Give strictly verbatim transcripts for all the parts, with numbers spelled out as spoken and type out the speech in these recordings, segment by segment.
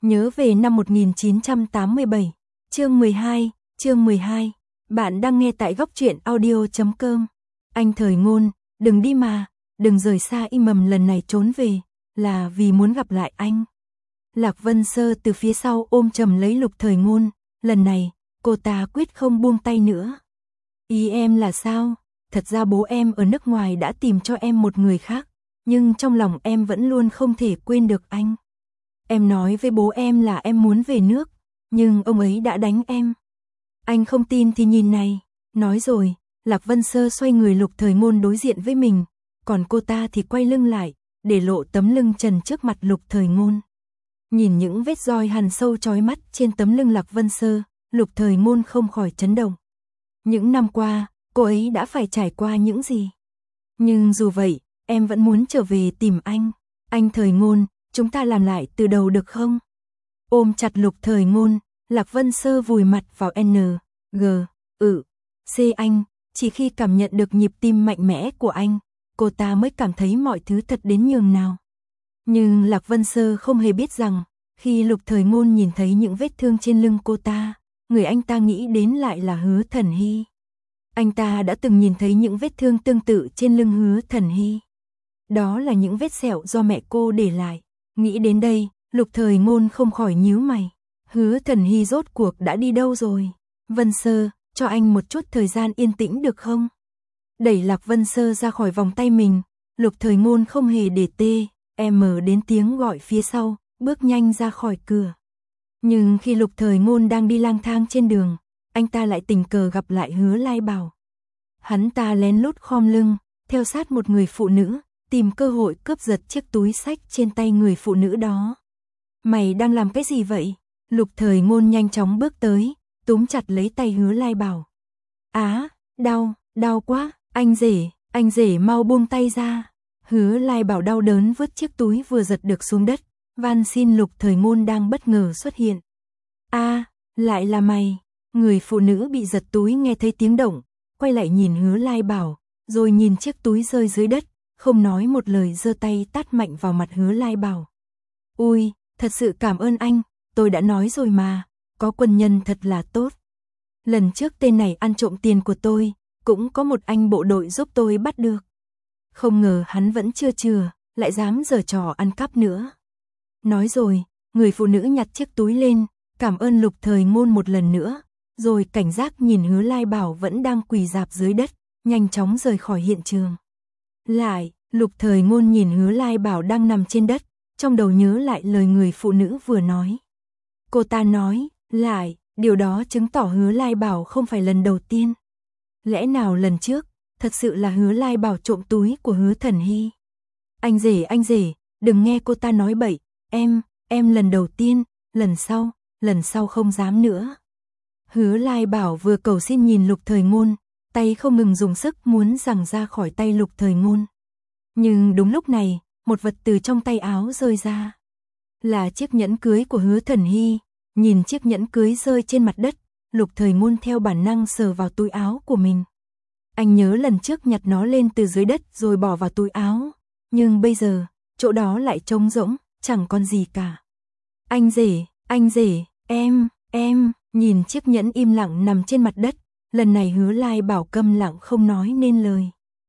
Nhớ về năm một nghìn chín trăm tám mươi bảy, chương mười hai, chương mười hai. Bạn đang nghe tại góc truyện audio chấm com. Anh Thời Ngôn, đừng đi mà, đừng rời xa Y Mầm lần này trốn về, là vì muốn gặp lại anh. Lạc Vân Sơ từ phía sau ôm chầm lấy Lục Thời Ngôn, lần này, cô ta quyết không buông tay nữa. Ý em là sao? Thật ra bố em ở nước ngoài đã tìm cho em một người khác, nhưng trong lòng em vẫn luôn không thể quên được anh. Em nói với bố em là em muốn về nước, nhưng ông ấy đã đánh em. Anh không tin thì nhìn này. Nói rồi, Lạc Vân Sơ xoay người Lục Thời Ngôn đối diện với mình, còn cô ta thì quay lưng lại, để lộ tấm lưng trần trước mặt Lục Thời Ngôn. Nhìn những vết roi hằn sâu chói mắt trên tấm lưng Lạc Vân Sơ, Lục Thời Ngôn không khỏi chấn động. Những năm qua, cô ấy đã phải trải qua những gì? Nhưng dù vậy, em vẫn muốn trở về tìm anh. Anh Thời Ngôn, chúng ta làm lại từ đầu được không? Ôm chặt Lục Thời Ngôn, Lạc Vân Sơ vùi mặt vào N, G, ừ, C anh, chỉ khi cảm nhận được nhịp tim mạnh mẽ của anh, cô ta mới cảm thấy mọi thứ thật đến nhường nào. Nhưng Lạc Vân Sơ không hề biết rằng, khi Lục Thời Ngôn nhìn thấy những vết thương trên lưng cô ta, người anh ta nghĩ đến lại là Hứa Thần Hy. Anh ta đã từng nhìn thấy những vết thương tương tự trên lưng Hứa Thần Hy. Đó là những vết sẹo do mẹ cô để lại. Nghĩ đến đây, Lục Thời Ngôn không khỏi nhíu mày. Hứa Thần Hy rốt cuộc đã đi đâu rồi? Vân Sơ, cho anh một chút thời gian yên tĩnh được không? Đẩy Lạc Vân Sơ ra khỏi vòng tay mình, Lục Thời Ngôn không hề để tê, em đến tiếng gọi phía sau, bước nhanh ra khỏi cửa. Nhưng khi Lục Thời Ngôn đang đi lang thang trên đường, anh ta lại tình cờ gặp lại Hứa Lai Bảo. Hắn ta lén lút khom lưng, theo sát một người phụ nữ, tìm cơ hội cướp giật chiếc túi xách trên tay người phụ nữ đó. Mày đang làm cái gì vậy? Lục Thời Ngôn nhanh chóng bước tới, túm chặt lấy tay Hứa Lai Bảo. Á, đau, đau quá, anh rể, anh rể mau buông tay ra. Hứa Lai Bảo đau đớn vứt chiếc túi vừa giật được xuống đất, van xin Lục Thời Ngôn đang bất ngờ xuất hiện. A, lại là mày. Người phụ nữ bị giật túi nghe thấy tiếng động, quay lại nhìn Hứa Lai Bảo, rồi nhìn chiếc túi rơi dưới đất, không nói một lời giơ tay tát mạnh vào mặt Hứa Lai Bảo. Ui, thật sự cảm ơn anh, tôi đã nói rồi mà, có quân nhân thật là tốt. Lần trước tên này ăn trộm tiền của tôi, cũng có một anh bộ đội giúp tôi bắt được. Không ngờ hắn vẫn chưa chừa, lại dám giở trò ăn cắp nữa. Nói rồi, người phụ nữ nhặt chiếc túi lên, cảm ơn Lục Thời Ngôn một lần nữa, rồi cảnh giác nhìn Hứa Lai Bảo vẫn đang quỳ rạp dưới đất, nhanh chóng rời khỏi hiện trường. Lại, Lục Thời Ngôn nhìn Hứa Lai Bảo đang nằm trên đất, trong đầu nhớ lại lời người phụ nữ vừa nói. Cô ta nói, lại, điều đó chứng tỏ Hứa Lai Bảo không phải lần đầu tiên. Lẽ nào lần trước, thật sự là Hứa Lai Bảo trộm túi của Hứa Thần Hy? Anh rể, anh rể, đừng nghe cô ta nói bậy, em, em lần đầu tiên, lần sau, lần sau không dám nữa. Hứa Lai Bảo vừa cầu xin nhìn Lục Thời Ngôn, tay không ngừng dùng sức muốn giằng ra khỏi tay Lục Thời Ngôn. Nhưng đúng lúc này, một vật từ trong tay áo rơi ra. Là chiếc nhẫn cưới của Hứa Thần Hy. Nhìn chiếc nhẫn cưới rơi trên mặt đất, Lục Thời Ngôn theo bản năng sờ vào túi áo của mình. Anh nhớ lần trước nhặt nó lên từ dưới đất rồi bỏ vào túi áo, nhưng bây giờ, chỗ đó lại trống rỗng, chẳng còn gì cả. Anh rể, anh rể, em, em, nhìn chiếc nhẫn im lặng nằm trên mặt đất, lần này Hứa Lai Bảo câm lặng không nói nên lời.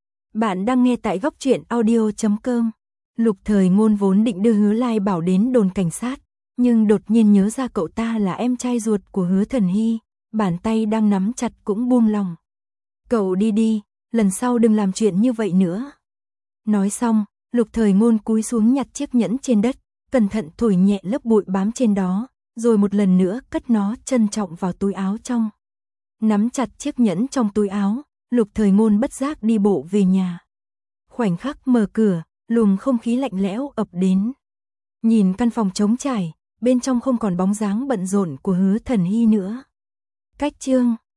Bạn đang nghe tại góc truyện audio chấm com. Lục Thời Ngôn vốn định đưa Hứa Lai Bảo đến đồn cảnh sát, nhưng đột nhiên nhớ ra cậu ta là em trai ruột của Hứa Thần Hy, bàn tay đang nắm chặt cũng buông lòng. Cậu đi đi, lần sau đừng làm chuyện như vậy nữa. Nói xong, Lục Thời Ngôn cúi xuống nhặt chiếc nhẫn trên đất, cẩn thận thổi nhẹ lớp bụi bám trên đó, rồi một lần nữa cất nó trân trọng vào túi áo trong. Nắm chặt chiếc nhẫn trong túi áo, Lục Thời Ngôn bất giác đi bộ về nhà. Khoảnh khắc mở cửa, luồng không khí lạnh lẽo ập đến. Nhìn căn phòng trống trải, bên trong không còn bóng dáng bận rộn của Hứa Thần Hy nữa. Cách chương